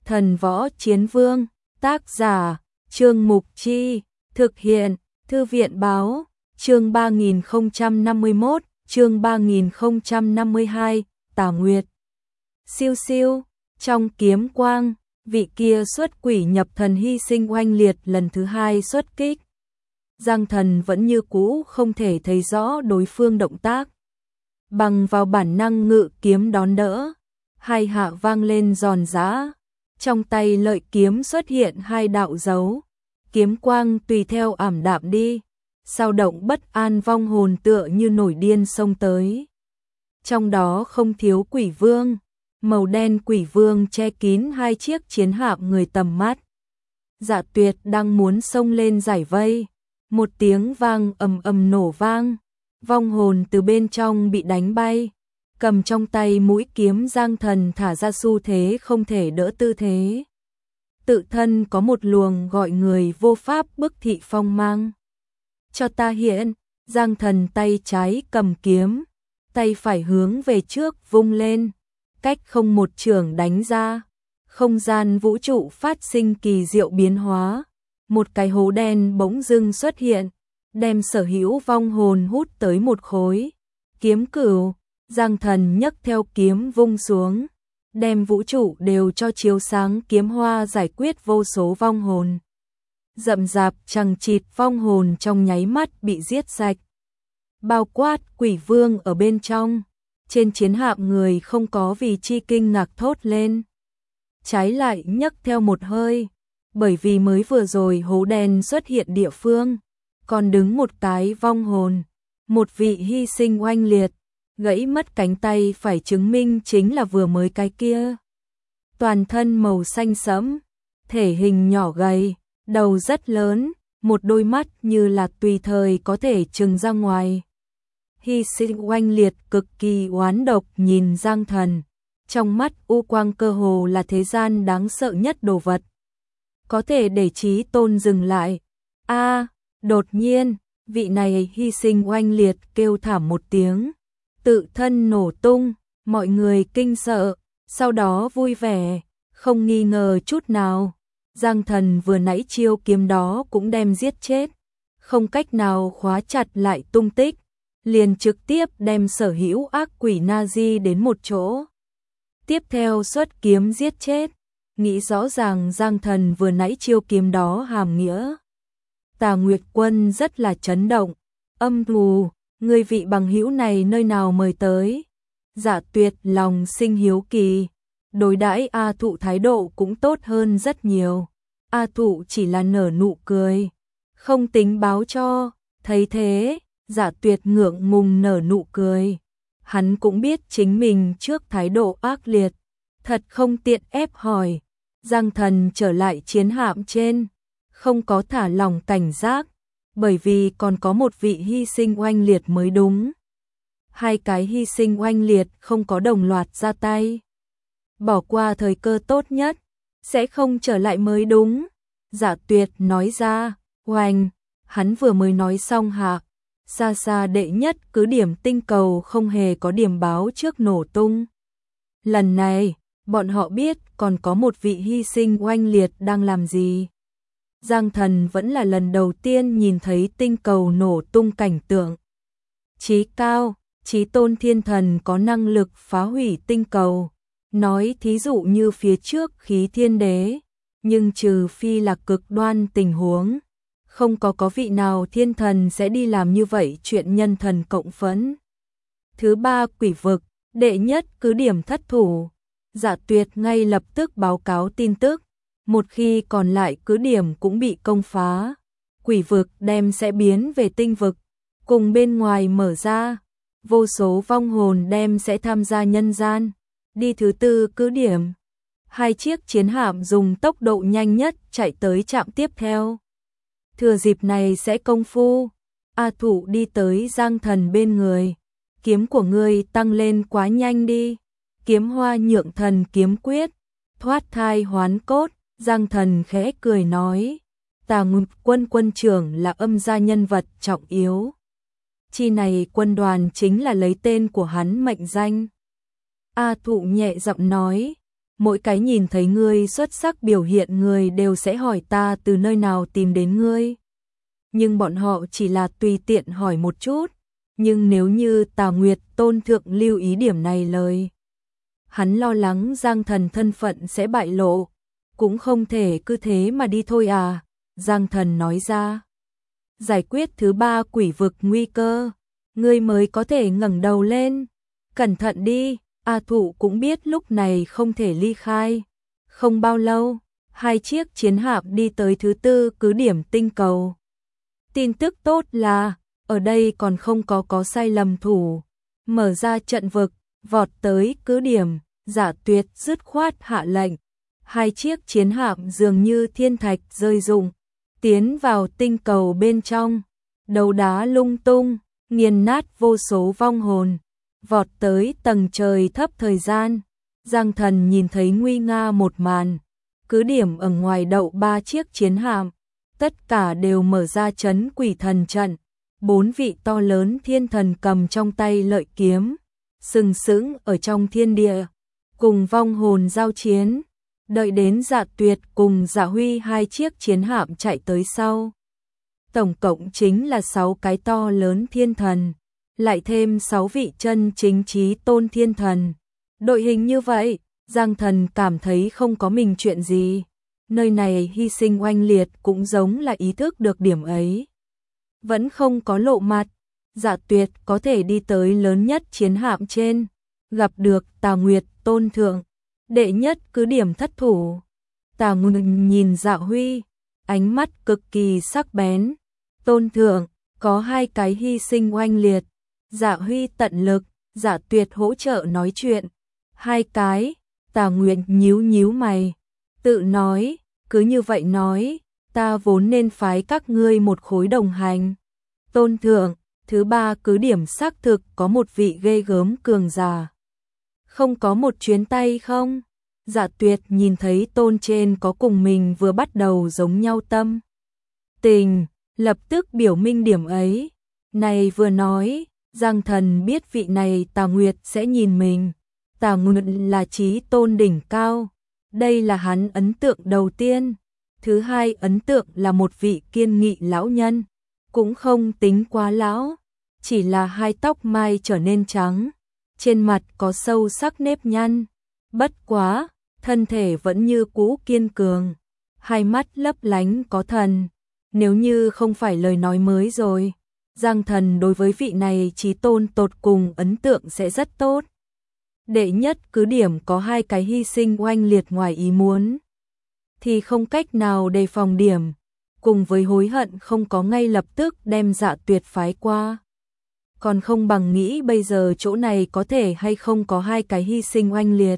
Thần Võ Chiến Vương, tác giả, Trương Mục Chi, thực hiện, Thư viện Báo, chương 3051, chương 3052, Tà Nguyệt. Siêu siêu, trong kiếm quang, vị kia xuất quỷ nhập thần hy sinh oanh liệt lần thứ hai xuất kích. Giang Thần vẫn như cũ không thể thấy rõ đối phương động tác. Bằng vào bản năng ngự kiếm đón đỡ, hai hạ vang lên giòn giã. Trong tay lợi kiếm xuất hiện hai đạo dấu, kiếm quang tùy theo ảm đạm đi, sao động bất an vong hồn tựa như nổi điên xông tới. Trong đó không thiếu quỷ vương, màu đen quỷ vương che kín hai chiếc chiến hạm người tầm mắt. Dạ Tuyệt đang muốn xông lên giải vây, một tiếng vang ầm ầm nổ vang, vong hồn từ bên trong bị đánh bay. Cầm trong tay mũi kiếm Giang Thần thả ra xu thế không thể đỡ tư thế. Tự thân có một luồng gọi người vô pháp bức thị phong mang. Cho ta hiện, Giang Thần tay trái cầm kiếm, tay phải hướng về trước vung lên, cách không một chưởng đánh ra. Không gian vũ trụ phát sinh kỳ diệu biến hóa, một cái hố đen bỗng dưng xuất hiện, đem sở hữu vong hồn hút tới một khối. Kiếm cửu, Giang Thần nhấc theo kiếm vung xuống, đem vũ trụ đều cho chiếu sáng kiếm hoa giải quyết vô số vong hồn. Rậm rạp chằng chịt vong hồn trong nháy mắt bị giết sạch. Bao quát quỷ vương ở bên trong, trên chiến hạm người không có vì chi kinh ngạc thốt lên. Trái lại nhấc theo một hơi, bởi vì mới vừa rồi hố đen xuất hiện địa phương, còn đứng một cái vong hồn, một vị hy sinh oanh liệt. Gãy mất cánh tay phải chứng minh chính là vừa mới cái kia. Toàn thân màu xanh sẫm, thể hình nhỏ gầy, đầu rất lớn, một đôi mắt như là tùy thời có thể trừng ra ngoài. Hy sinh oanh liệt cực kỳ oán độc nhìn Giang Thần, trong mắt u quang cơ hồ là thế gian đáng sợ nhất đồ vật. Có thể để trí tôn dừng lại. Đột nhiên, vị này hy sinh oanh liệt kêu thảm một tiếng. Tự thân nổ tung, mọi người kinh sợ, sau đó vui vẻ, không nghi ngờ chút nào. Giang Thần vừa nãy chiêu kiếm đó cũng đem giết chết, không cách nào khóa chặt lại tung tích, liền trực tiếp đem sở hữu ác quỷ Nazi đến một chỗ. Tiếp theo xuất kiếm giết chết, nghĩ rõ ràng Giang Thần vừa nãy chiêu kiếm đó hàm nghĩa. Tà Nguyệt Quân rất là chấn động, âm thù. Người vị bằng hữu này nơi nào mời tới? Dạ Tuyệt lòng sinh hiếu kỳ, đối đãi A Thụ thái độ cũng tốt hơn rất nhiều. A Thụ chỉ là nở nụ cười, không tính báo cho. Thấy thế, Dạ Tuyệt ngượng ngùng nở nụ cười. Hắn cũng biết chính mình trước thái độ ác liệt, thật không tiện ép hỏi. Giang Thần trở lại chiến hạm trên, không có thả lỏng cảnh giác. Bởi vì còn có một vị hy sinh oanh liệt mới đúng. Hai cái hy sinh oanh liệt không có đồng loạt ra tay. Bỏ qua thời cơ tốt nhất, sẽ không trở lại mới đúng. Dạ Tuyệt nói ra, oanh, hắn vừa mới nói xong hạ. Xa xa đệ nhất cứ điểm tinh cầu không hề có điểm báo trước nổ tung. Lần này, bọn họ biết còn có một vị hy sinh oanh liệt đang làm gì. Giang Thần vẫn là lần đầu tiên nhìn thấy tinh cầu nổ tung cảnh tượng. Chí cao, chí tôn thiên thần có năng lực phá hủy tinh cầu. Nói thí dụ như phía trước khí thiên đế, nhưng trừ phi là cực đoan tình huống. Không có vị nào thiên thần sẽ đi làm như vậy chuyện nhân thần cộng phẫn. Thứ ba quỷ vực, đệ nhất cứ điểm thất thủ. Dạ Tuyệt ngay lập tức báo cáo tin tức. Một khi còn lại cứ điểm cũng bị công phá, quỷ vực đem sẽ biến về tinh vực, cùng bên ngoài mở ra, vô số vong hồn đem sẽ tham gia nhân gian, đi thứ tư cứ điểm. Hai chiếc chiến hạm dùng tốc độ nhanh nhất chạy tới trạm tiếp theo. Thừa dịp này sẽ công phu, A Thụ đi tới Giang Thần bên người, kiếm của ngươi tăng lên quá nhanh đi, kiếm hoa nhượng thần kiếm quyết, thoát thai hoán cốt. Giang Thần khẽ cười nói, Tà Nguyệt Quân quân trưởng là âm gia nhân vật trọng yếu. Chi này quân đoàn chính là lấy tên của hắn mệnh danh. A Thụ nhẹ giọng nói, mỗi cái nhìn thấy ngươi xuất sắc biểu hiện người đều sẽ hỏi ta từ nơi nào tìm đến ngươi. Nhưng bọn họ chỉ là tùy tiện hỏi một chút, nhưng nếu như Tà Nguyệt Tôn thượng lưu ý điểm này lời. Hắn lo lắng Giang Thần thân phận sẽ bại lộ, cũng không thể cứ thế mà đi thôi à, Giang Thần nói ra. Giải quyết thứ 3 quỷ vực nguy cơ, ngươi mới có thể ngẩng đầu lên. Cẩn thận đi, A Thụ cũng biết lúc này không thể ly khai. Không bao lâu, 2 chiếc chiến hạm đi tới thứ 4 cứ điểm tinh cầu. Tin tức tốt là, ở đây còn không có sai lầm thủ. Mở ra trận vực, vọt tới cứ điểm, Dạ Tuyệt dứt khoát hạ lệnh. 2 chiếc chiến hạm dường như thiên thạch rơi rụng, tiến vào tinh cầu bên trong, đấu đá lung tung, nghiền nát vô số vong hồn, vọt tới tầng trời thấp thời gian. Giang Thần nhìn thấy nguy nga một màn, cứ điểm ở ngoài đậu 3 chiếc chiến hạm, tất cả đều mở ra trấn quỷ thần trận, 4 vị to lớn thiên thần cầm trong tay lợi kiếm, sừng sững ở trong thiên địa, cùng vong hồn giao chiến. Đợi đến Dạ Tuyệt cùng Dạ Huy 2 chiếc chiến hạm chạy tới sau. Tổng cộng chính là 6 cái to lớn thiên thần, lại thêm 6 vị chân chính chí tôn thiên thần. Đội hình như vậy, Giang Thần cảm thấy không có mình chuyện gì. Nơi này hy sinh oanh liệt cũng giống là ý thức được điểm ấy. Vẫn không có lộ mặt, Dạ Tuyệt có thể đi tới lớn nhất chiến hạm trên, gặp được Tà Nguyệt Tôn thượng. Đệ nhất cứ điểm thất thủ. Tà Nguyệt nhìn Dạ Huy, ánh mắt cực kỳ sắc bén. Tôn thượng, có 2 cái hy sinh oanh liệt. Dạ Huy tận lực, Dạ Tuyệt hỗ trợ nói chuyện. 2 cái, Tà Nguyệt nhíu nhíu mày, tự nói, cứ như vậy nói, ta vốn nên phái các ngươi một khối đồng hành. Tôn thượng, thứ 3 cứ điểm xác thực có một vị ghê gớm cường giả. Không có một chuyến tay không? Dạ Tuyệt nhìn thấy Tôn trên có cùng mình vừa bắt đầu giống nhau tâm tình, lập tức biểu minh điểm ấy. Này vừa nói, Giang Thần biết vị này Tà Nguyệt sẽ nhìn mình. Tà Nguyệt là chí tôn đỉnh cao, đây là hắn ấn tượng đầu tiên. Thứ 2 ấn tượng là một vị kiên nghị lão nhân, cũng không tính quá lão, chỉ là hai tóc mai trở nên trắng, trên mặt có sâu sắc nếp nhăn, bất quá, thân thể vẫn như cũ kiên cường, hai mắt lấp lánh có thần. Nếu như không phải lời nói mới rồi, Giang Thần đối với vị này chí tôn tột cùng ấn tượng sẽ rất tốt. Đệ nhất cứ điểm có 2 cái hy sinh oanh liệt ngoài ý muốn, thì không cách nào đề phòng điểm, cùng với hối hận không có ngay lập tức đem Dạ Tuyệt phái qua. Còn không bằng nghĩ bây giờ chỗ này có thể hay không có 2 cái hy sinh oanh liệt.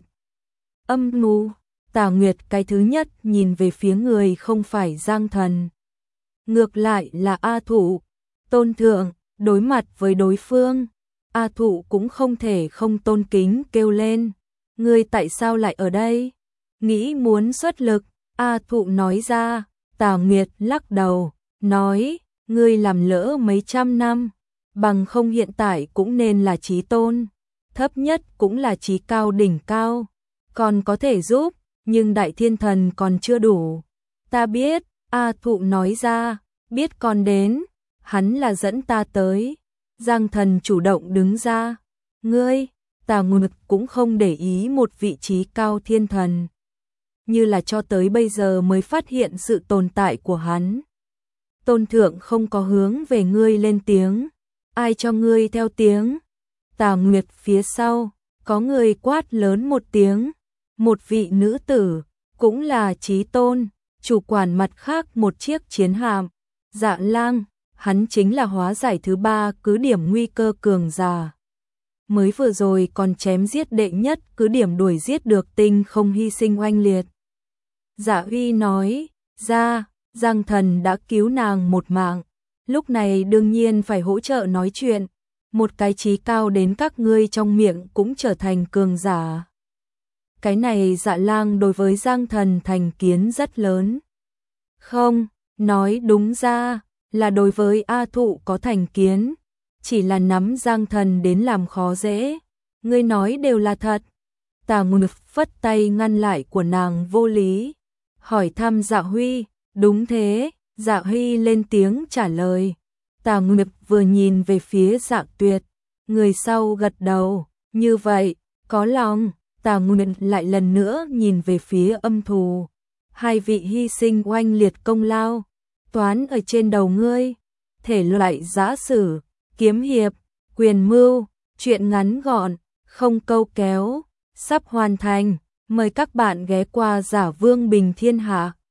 Âm mưu, Tà Nguyệt cái thứ nhất nhìn về phía người không phải Giang Thần. Ngược lại là A Thụ, Tôn thượng, đối mặt với đối phương, A Thụ cũng không thể không tôn kính kêu lên. Ngươi tại sao lại ở đây? Nghĩ muốn xuất lực, A Thụ nói ra. Tà Nguyệt lắc đầu, nói, ngươi làm lỡ mấy trăm năm, bằng không hiện tại cũng nên là chí tôn, thấp nhất cũng là chí cao đỉnh cao, còn có thể giúp, nhưng đại thiên thần còn chưa đủ. Ta biết, A Thụ nói ra, biết còn đến, hắn là dẫn ta tới. Giang Thần chủ động đứng ra, ngươi, Tà Nguyệt cũng không để ý một vị trí cao thiên thần, như là cho tới bây giờ mới phát hiện sự tồn tại của hắn. Tôn thượng không có hướng về ngươi lên tiếng, ai cho ngươi theo tiếng? Tà Nguyệt phía sau, có người quát lớn một tiếng, một vị nữ tử, cũng là chí tôn, chủ quản mặt khác một chiếc chiến hạm, Dạ Lang, hắn chính là hóa giải thứ 3 cứ điểm nguy cơ cường giả. Mới vừa rồi còn chém giết đệ nhất cứ điểm đuổi giết được tinh không hy sinh oanh liệt. Dạ Huy nói, ra, Giang Thần đã cứu nàng một mạng, lúc này đương nhiên phải hỗ trợ nói chuyện, một cái chí cao đến các ngươi trong miệng cũng trở thành cường giả. Cái này Dạ Lang đối với Giang Thần thành kiến rất lớn. Không, nói đúng ra, là đối với A Thụ có thành kiến, chỉ là nắm Giang Thần đến làm khó dễ. Ngươi nói đều là thật. Tả Ngực phất tay ngăn lại của nàng vô lý, hỏi thăm Dạ Huy. Đúng thế, Dạ Huy lên tiếng trả lời. Tả Ngực vừa nhìn về phía Dạ Tuyệt, người sau gật đầu, như vậy, có lòng. Tả Ngực lại lần nữa nhìn về phía Âm Thù. Hai vị hy sinh oanh liệt công lao, toán ở trên đầu ngươi. Thể loại giã sử, kiếm hiệp, quyền mưu, truyện ngắn gọn, không câu kéo, sắp hoàn thành. Mời các bạn ghé qua Giả Vương Bình Thiên Hạ.